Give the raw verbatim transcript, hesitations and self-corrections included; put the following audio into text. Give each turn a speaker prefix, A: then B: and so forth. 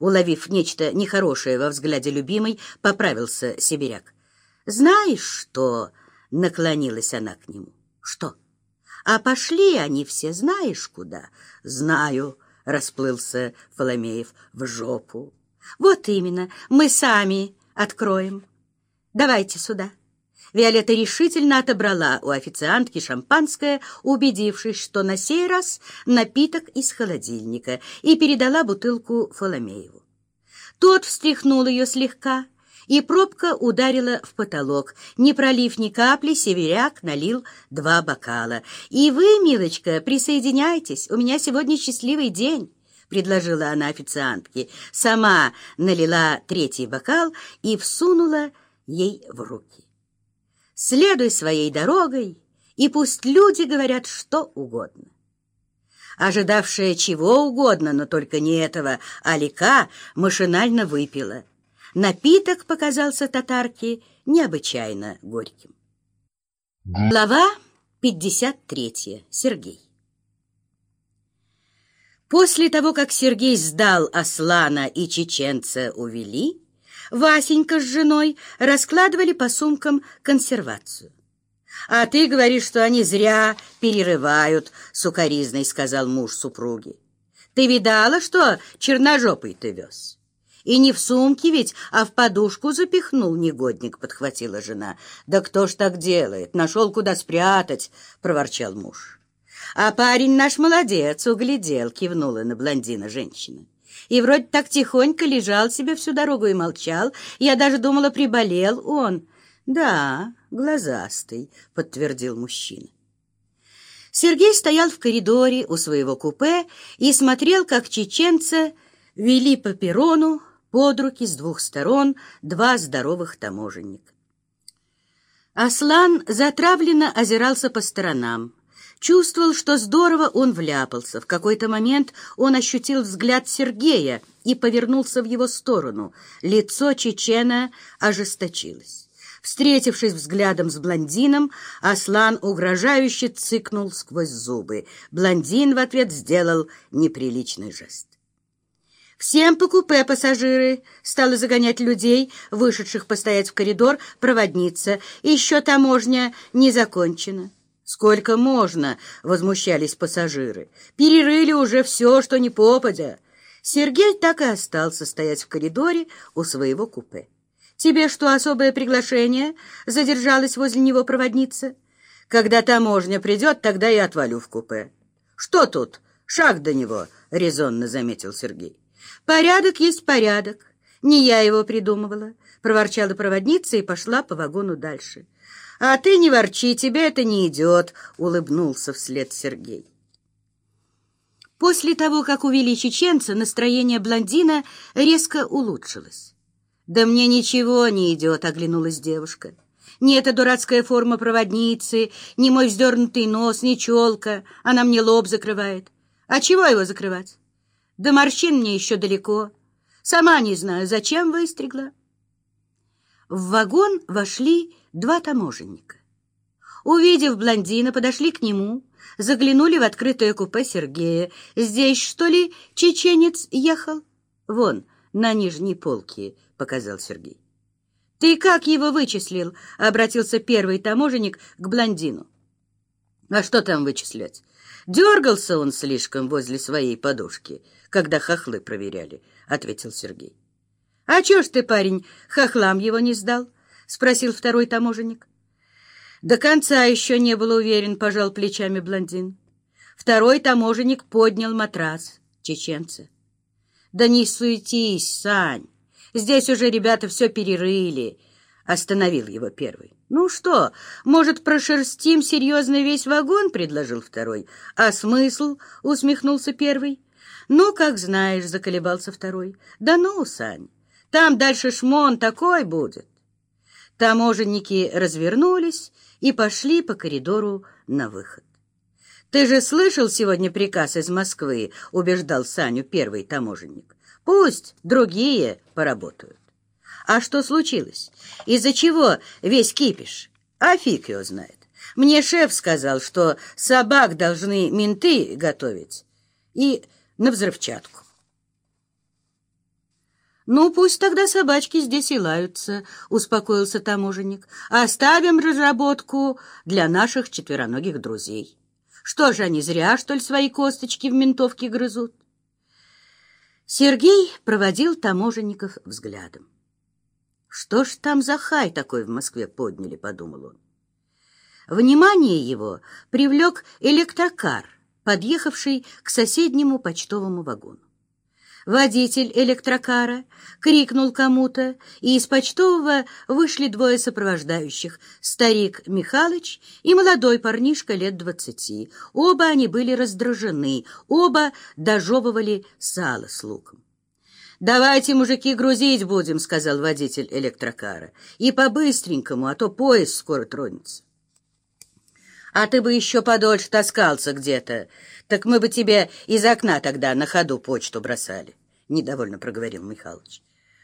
A: Уловив нечто нехорошее во взгляде любимой, поправился сибиряк. «Знаешь что?» — наклонилась она к нему. «Что? А пошли они все знаешь куда?» «Знаю», — расплылся Фоломеев, — «в жопу». «Вот именно, мы сами откроем. Давайте сюда». Виолетта решительно отобрала у официантки шампанское, убедившись, что на сей раз напиток из холодильника, и передала бутылку Фоломееву. Тот встряхнул ее слегка, и пробка ударила в потолок. Не пролив ни капли, сибиряк налил два бокала. «И вы, милочка, присоединяйтесь, у меня сегодня счастливый день», — предложила она официантке. Сама налила третий бокал и всунула ей в руки. «Следуй своей дорогой, и пусть люди говорят что угодно». Ожидавшая чего угодно, но только не этого, Алика машинально выпила. Напиток показался татарке необычайно горьким. Глава пятьдесят третья. Сергей. После того, как Сергей сдал Аслана и чеченца увели, Васенька с женой раскладывали по сумкам консервацию. «А ты говоришь, что они зря перерывают», — сукоризной сказал муж супруги. «Ты видала, что черножопый ты вез? И не в сумке ведь, а в подушку запихнул негодник», — подхватила жена. «Да кто ж так делает? Нашел, куда спрятать», — проворчал муж. «А парень наш молодец, углядел», — кивнула на блондина женщина. «И вроде так тихонько лежал себе всю дорогу и молчал. Я даже думала, приболел он». «Да, глазастый», — подтвердил мужчина. Сергей стоял в коридоре у своего купе и смотрел, как чеченца вели по перрону под руки с двух сторон два здоровых таможенника. Аслан затравленно озирался по сторонам. Чувствовал, что здорово он вляпался. В какой-то момент он ощутил взгляд Сергея и повернулся в его сторону. Лицо чечена ожесточилось. Встретившись взглядом с блондином, Аслан угрожающе цыкнул сквозь зубы. Блондин в ответ сделал неприличный жест. «Всем по купе, пассажиры!» — стала загонять людей, вышедших постоять в коридор, проводница. «Еще таможня не закончена». «Сколько можно?» — возмущались пассажиры. «Перерыли уже все, что не попадя». Сергей так и остался стоять в коридоре у своего купе. «Тебе что, особое приглашение?» — задержалась возле него проводница. «Когда таможня придет, тогда и отвалю в купе». «Что тут? Шаг до него», — резонно заметил Сергей. «Порядок есть порядок. Не я его придумывала», — проворчала проводница и пошла по вагону дальше. «А ты не ворчи, тебе это не идет», — улыбнулся вслед Сергей. После того, как увели чеченца, настроение блондина резко улучшилось. «Да мне ничего не идет», — оглянулась девушка. «Ни эта дурацкая форма проводницы, ни мой вздернутый нос, ни челка. Она мне лоб закрывает. А чего его закрывать? До морщин мне еще далеко. Сама не знаю, зачем выстригла». В вагон вошли два таможенника. Увидев блондина, подошли к нему, заглянули в открытое купе Сергея. «Здесь, что ли, чеченец ехал?» «Вон, на нижней полке», — показал Сергей. «Ты как его вычислил?» — обратился первый таможенник к блондину. «А что там вычислять? Дергался он слишком возле своей подушки, когда хохлы проверяли», — ответил Сергей. «А чё ж ты, парень, хохлам его не сдал?» — спросил второй таможенник. «До конца еще не был уверен», — пожал плечами блондин. Второй таможенник поднял матрас чеченца. «Да не суетись, Сань, здесь уже ребята все перерыли», — остановил его первый. «Ну что, может, прошерстим серьезно весь вагон?» — предложил второй. «А смысл?» — усмехнулся первый. «Ну, как знаешь», — заколебался второй. «Да ну, Сань, там дальше шмон такой будет». Таможенники развернулись и пошли по коридору на выход. «Ты же слышал сегодня приказ из Москвы?» — убеждал Саню первый таможенник. «Пусть другие поработают». «А что случилось? Из-за чего весь кипиш?» «А фиг его знает. Мне шеф сказал, что собак должны менты готовить и на взрывчатку». «Ну, пусть тогда собачки здесь и лаются», — успокоился таможенник. «Оставим разработку для наших четвероногих друзей. Что же они зря, что ли, свои косточки в ментовке грызут?» Сергей проводил таможенников взглядом. «Что ж там за хай такой в Москве подняли?» — подумал он. Внимание его привлек электрокар, подъехавший к соседнему почтовому вагону. Водитель электрокара крикнул кому-то, и из почтового вышли двое сопровождающих — старик Михалыч и молодой парнишка лет двадцати. Оба они были раздражены, оба дожевывали сало с луком. «Давайте, мужики, грузить будем», — сказал водитель электрокара. «И по-быстренькому, а то поезд скоро тронется». «А ты бы еще подольше таскался где-то, так мы бы тебе из окна тогда на ходу почту бросали», — недовольно проговорил Михалыч.